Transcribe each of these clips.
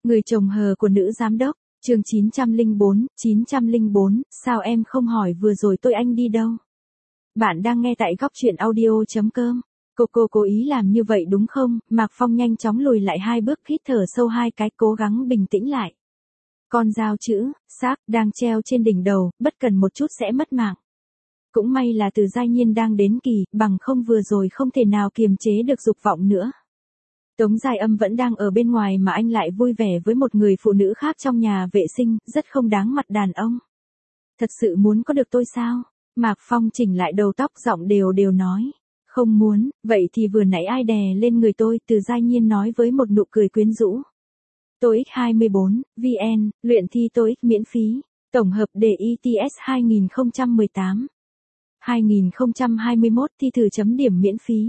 Người chồng hờ của nữ giám đốc, chương 904, sao em không hỏi vừa rồi tôi anh đi đâu? Bạn đang nghe tại góc truyện audio.com. Cô cố ý làm như vậy đúng không? Mạc Phong nhanh chóng lùi lại 2 bước, hít thở sâu 2 cái, cố gắng bình tĩnh lại. Con dao chữ, xác, đang treo trên đỉnh đầu, bất cần một chút sẽ mất mạng. Cũng may là Từ Giai Nhiên đang đến kỳ, bằng không vừa rồi không thể nào kiềm chế được dục vọng nữa. Tống Giai Âm vẫn đang ở bên ngoài mà anh lại vui vẻ với một người phụ nữ khác trong nhà vệ sinh, rất không đáng mặt đàn ông. Thật sự muốn có được tôi sao? Mạc Phong chỉnh lại đầu tóc, giọng đều nói. Không muốn, vậy thì vừa nãy ai đè lên người tôi? Từ Giai Nhiên nói với một nụ cười quyến rũ. TOEIC 24, VN, luyện thi TOEIC miễn phí, tổng hợp đề ITS 2018. 2021 thi thử chấm điểm miễn phí.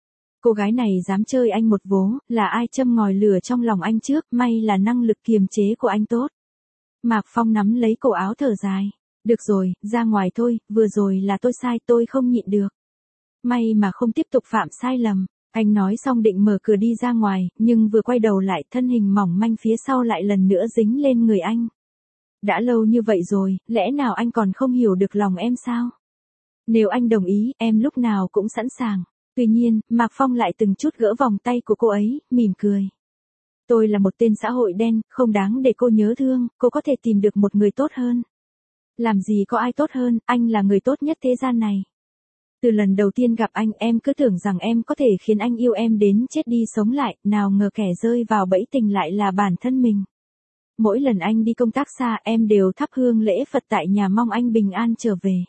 Cô gái này dám chơi anh một vố, là ai châm ngòi lửa trong lòng anh trước, may là năng lực kiềm chế của anh tốt. Mạc Phong nắm lấy cổ áo thở dài. Được rồi, ra ngoài thôi, vừa rồi là tôi sai, tôi không nhịn được. May mà không tiếp tục phạm sai lầm. Anh nói xong định mở cửa đi ra ngoài, nhưng vừa quay đầu lại, thân hình mỏng manh phía sau lại lần nữa dính lên người anh. Đã lâu như vậy rồi, lẽ nào anh còn không hiểu được lòng em sao? Nếu anh đồng ý, em lúc nào cũng sẵn sàng. Tuy nhiên, Mạc Phong lại từng chút gỡ vòng tay của cô ấy, mỉm cười. Tôi là một tên xã hội đen, không đáng để cô nhớ thương, cô có thể tìm được một người tốt hơn. Làm gì có ai tốt hơn, anh là người tốt nhất thế gian này. Từ lần đầu tiên gặp anh, em cứ tưởng rằng em có thể khiến anh yêu em đến chết đi sống lại, nào ngờ kẻ rơi vào bẫy tình lại là bản thân mình. Mỗi lần anh đi công tác xa, em đều thắp hương lễ Phật tại nhà mong anh bình an trở về.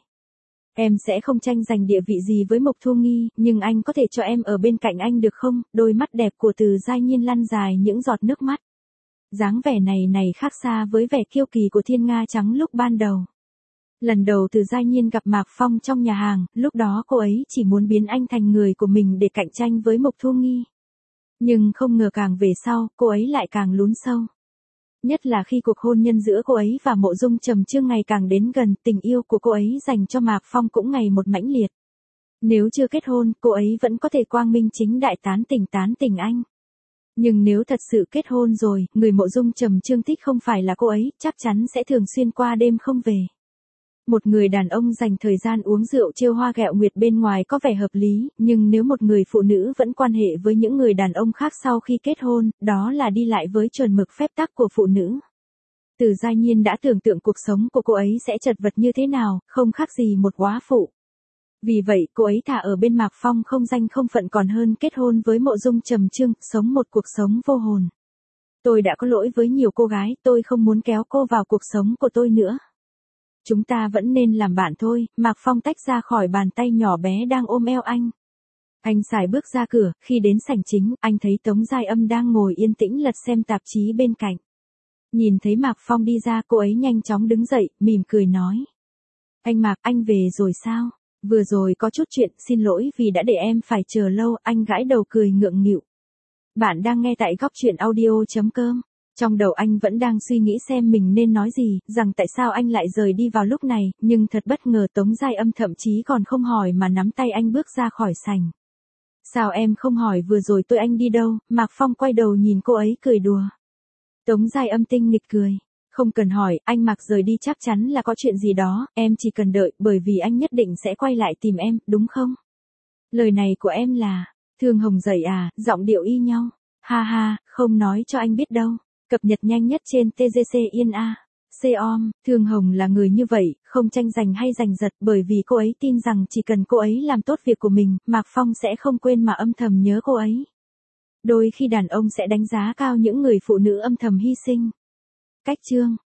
Em sẽ không tranh giành địa vị gì với Mộc Thu Nghi, nhưng anh có thể cho em ở bên cạnh anh được không? Đôi mắt đẹp của Từ Giai Nhiên lăn dài những giọt nước mắt. Dáng vẻ này khác xa với vẻ kiêu kỳ của Thiên Nga Trắng lúc ban đầu. Lần đầu Từ Giai Nhiên gặp Mạc Phong trong nhà hàng, lúc đó cô ấy chỉ muốn biến anh thành người của mình để cạnh tranh với Mộc Thu Nghi. Nhưng không ngờ càng về sau, cô ấy lại càng lún sâu. Nhất là khi cuộc hôn nhân giữa cô ấy và Mộ Dung Trầm Chương ngày càng đến gần, tình yêu của cô ấy dành cho Mạc Phong cũng ngày một mãnh liệt. Nếu chưa kết hôn, cô ấy vẫn có thể quang minh chính đại tán tỉnh anh. Nhưng nếu thật sự kết hôn rồi, người Mộ Dung Trầm Chương thích không phải là cô ấy, chắc chắn sẽ thường xuyên qua đêm không về. Một người đàn ông dành thời gian uống rượu trêu hoa ghẹo nguyệt bên ngoài có vẻ hợp lý, nhưng nếu một người phụ nữ vẫn quan hệ với những người đàn ông khác sau khi kết hôn, đó là đi lại với chuẩn mực phép tắc của phụ nữ. Từ Giai Nhiên đã tưởng tượng cuộc sống của cô ấy sẽ chật vật như thế nào, không khác gì một góa phụ. Vì vậy, cô ấy thà ở bên Mạc Phong không danh không phận còn hơn kết hôn với Mộ Dung Trầm Chương, sống một cuộc sống vô hồn. Tôi đã có lỗi với nhiều cô gái, tôi không muốn kéo cô vào cuộc sống của tôi nữa. Chúng ta vẫn nên làm bạn thôi. Mạc Phong tách ra khỏi bàn tay nhỏ bé đang ôm eo anh. Anh sải bước ra cửa, khi đến sảnh chính, anh thấy Tống Giai Âm đang ngồi yên tĩnh lật xem tạp chí bên cạnh. Nhìn thấy Mạc Phong đi ra, cô ấy nhanh chóng đứng dậy, mỉm cười nói. Anh Mạc, anh về rồi sao? Vừa rồi có chút chuyện, xin lỗi vì đã để em phải chờ lâu, anh gãi đầu cười ngượng nghịu. Bạn đang nghe tại góc truyện audio.com. Trong đầu anh vẫn đang suy nghĩ xem mình nên nói gì, rằng tại sao anh lại rời đi vào lúc này, nhưng thật bất ngờ Tống Giai Âm thậm chí còn không hỏi mà nắm tay anh bước ra khỏi sảnh. Sao em không hỏi vừa rồi tôi anh đi đâu? Mạc Phong quay đầu nhìn cô ấy cười đùa. Tống Giai Âm tinh nghịch cười. Không cần hỏi, anh Mạc rời đi chắc chắn là có chuyện gì đó, em chỉ cần đợi, bởi vì anh nhất định sẽ quay lại tìm em, đúng không? Lời này của em là, Thương Hồng dậy à, giọng điệu y nhau. Ha ha, không nói cho anh biết đâu. Cập nhật nhanh nhất trên TGC Yên A. Com, Thương Hồng là người như vậy, không tranh giành hay giành giật, bởi vì cô ấy tin rằng chỉ cần cô ấy làm tốt việc của mình, Mạc Phong sẽ không quên mà âm thầm nhớ cô ấy. Đôi khi đàn ông sẽ đánh giá cao những người phụ nữ âm thầm hy sinh. Cách chương